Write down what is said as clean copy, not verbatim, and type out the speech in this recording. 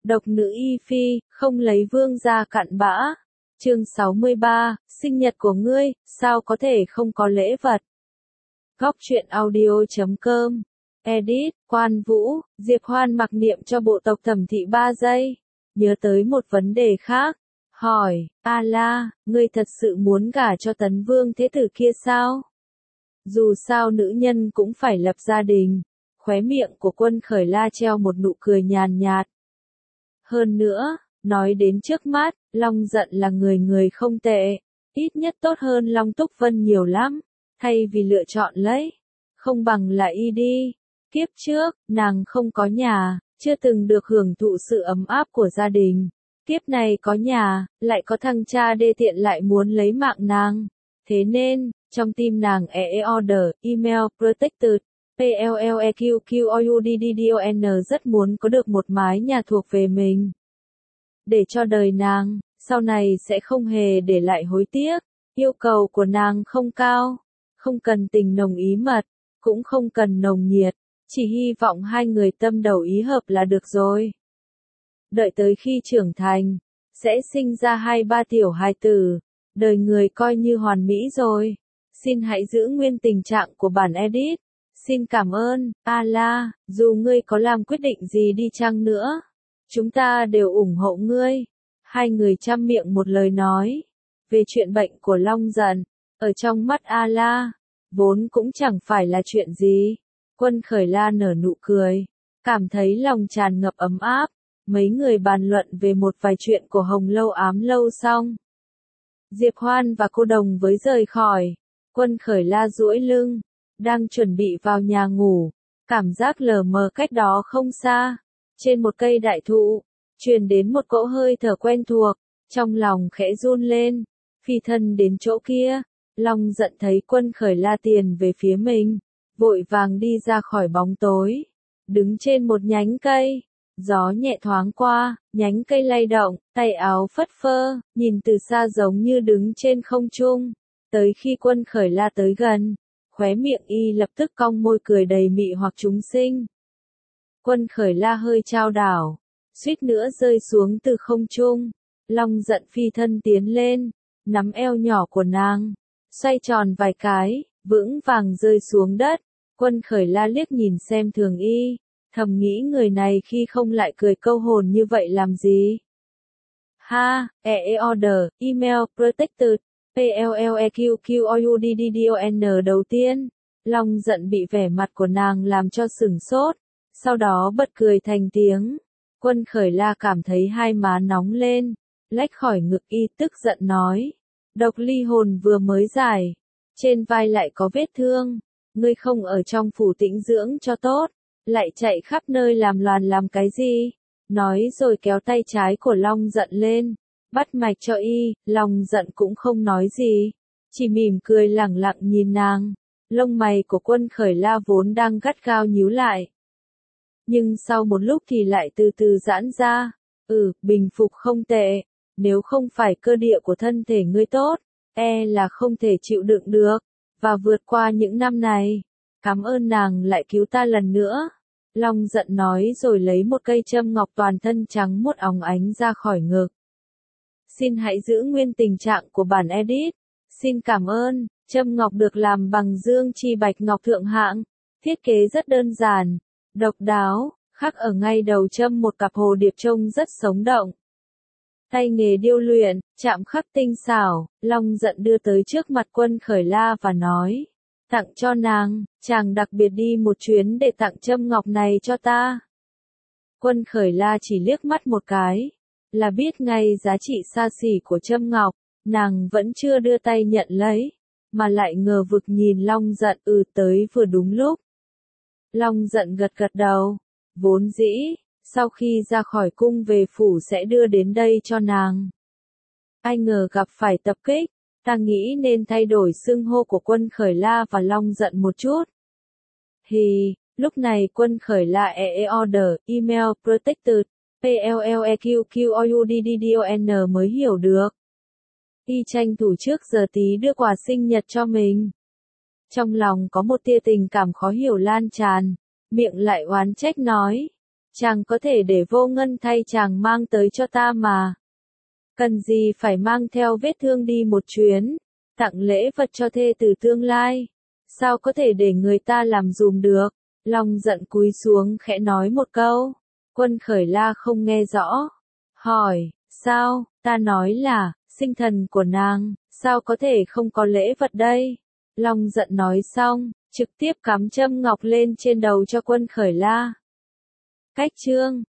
Độc nữ Y Phi, không lấy vương gia cặn bã. Chương 63, sinh nhật của ngươi, sao có thể không có lễ vật. Góc truyện audio.com. Edit, Quan Vũ, Diệp Hoan mặc niệm cho bộ tộc Thẩm Thị 3 giây. Nhớ tới một vấn đề khác. Hỏi, A La, ngươi thật sự muốn gả cho Tấn Vương thế tử kia sao? Dù sao nữ nhân cũng phải lập gia đình. Khóe miệng của Quân Khởi La treo một nụ cười nhàn nhạt. Hơn nữa, nói đến trước mắt, Long Giận là người không tệ, ít nhất tốt hơn Long Túc Vân nhiều lắm, thay vì lựa chọn lấy, không bằng là y đi. Kiếp trước, nàng không có nhà, chưa từng được hưởng thụ sự ấm áp của gia đình. Kiếp này có nhà, lại có thằng cha đê tiện lại muốn lấy mạng nàng. Thế nên, trong tim nàng order, email, protected, PLLEQQOUDDDON rất muốn có được một mái nhà thuộc về mình. Để cho đời nàng, sau này sẽ không hề để lại hối tiếc. Yêu cầu của nàng không cao, không cần tình nồng ý mật, cũng không cần nồng nhiệt, chỉ hy vọng hai người tâm đầu ý hợp là được rồi. Đợi tới khi trưởng thành, sẽ sinh ra 2-3 tiểu hài tử, đời người coi như hoàn mỹ rồi. Xin hãy giữ nguyên tình trạng của bản edit. Xin cảm ơn, A La, dù ngươi có làm quyết định gì đi chăng nữa, chúng ta đều ủng hộ ngươi. Hai người chăm miệng một lời nói về chuyện bệnh của Long Giận, ở trong mắt A La, vốn cũng chẳng phải là chuyện gì. Quân Khởi La nở nụ cười, cảm thấy lòng tràn ngập ấm áp. Mấy người bàn luận về một vài chuyện của Hồng Lâu Ám Lâu xong, Diệp Hoan và cô Đồng với rời khỏi. Quân Khởi La duỗi lưng, đang chuẩn bị vào nhà ngủ, cảm giác lờ mờ cách đó không xa, trên một cây đại thụ, truyền đến một cỗ hơi thở quen thuộc, trong lòng khẽ run lên, phi thân đến chỗ kia. Long Giận thấy Quân Khởi La tiền về phía mình, vội vàng đi ra khỏi bóng tối, đứng trên một nhánh cây, gió nhẹ thoáng qua, nhánh cây lay động, tay áo phất phơ, nhìn từ xa giống như đứng trên không trung. Tới khi Quân Khởi La tới gần, khóe miệng y lập tức cong môi cười đầy mị hoặc chúng sinh. Quân Khởi La hơi chao đảo, suýt nữa rơi xuống từ không trung. Long Giận phi thân tiến lên, nắm eo nhỏ của nàng, xoay tròn vài cái, vững vàng rơi xuống đất. Quân Khởi La liếc nhìn xem thường y, thầm nghĩ người này khi không lại cười câu hồn như vậy làm gì. Ha, order, email, protected. PLLEQQOUDDDON đầu tiên, Long Giận bị vẻ mặt của nàng làm cho sửng sốt, sau đó bật cười thành tiếng. Quân Khởi La cảm thấy hai má nóng lên, lách khỏi ngực y tức giận nói. Độc ly hồn vừa mới giải, trên vai lại có vết thương, ngươi không ở trong phủ tĩnh dưỡng cho tốt, lại chạy khắp nơi làm loạn làm cái gì? Nói rồi kéo tay trái của Long Giận lên, bắt mạch cho y. Long Giận cũng không nói gì, chỉ mỉm cười lẳng lặng nhìn nàng. Lông mày của Quân Khởi La vốn đang gắt gao nhíu lại, nhưng sau một lúc thì lại từ từ giãn ra. Bình phục không tệ, nếu không phải cơ địa của thân thể ngươi tốt, là không thể chịu đựng được, và vượt qua những năm này. Cảm ơn nàng lại cứu ta lần nữa. Long Giận nói rồi lấy một cây châm ngọc toàn thân trắng muốt óng ánh ra khỏi ngực. Xin hãy giữ nguyên tình trạng của bản edit. Xin cảm ơn, châm ngọc được làm bằng dương chi bạch ngọc thượng hạng, thiết kế rất đơn giản, độc đáo, khắc ở ngay đầu châm một cặp hồ điệp trông rất sống động. Tay nghề điêu luyện, chạm khắc tinh xảo. Long Giận đưa tới trước mặt Quân Khởi La và nói, tặng cho nàng, chàng đặc biệt đi một chuyến để tặng châm ngọc này cho ta. Quân Khởi La chỉ liếc mắt một cái, là biết ngay giá trị xa xỉ của châm ngọc, nàng vẫn chưa đưa tay nhận lấy, mà lại ngờ vực nhìn Long Giận. Tới vừa đúng lúc. Long Giận gật gật đầu, vốn dĩ, sau khi ra khỏi cung về phủ sẽ đưa đến đây cho nàng. Ai ngờ gặp phải tập kích, ta nghĩ nên thay đổi xưng hô của Quân Khởi La và Long Giận một chút. Lúc này Quân Khởi La order, email, protected, PLLEQQOUDDDON mới hiểu được. Y tranh thủ trước giờ tí đưa quà sinh nhật cho mình. Trong lòng có một tia tình cảm khó hiểu lan tràn, miệng lại oán trách nói. Chàng có thể để Vô Ngân thay chàng mang tới cho ta mà. Cần gì phải mang theo vết thương đi một chuyến, tặng lễ vật cho thê tử tương lai. Sao có thể để người ta làm dùm được? Long giận cúi xuống khẽ nói một câu. Quân Khởi La không nghe rõ. Hỏi, sao? Ta nói là, sinh thần của nàng, sao có thể không có lễ vật đây? Long giận nói xong, trực tiếp cắm châm ngọc lên trên đầu cho Quân Khởi La. Cách chương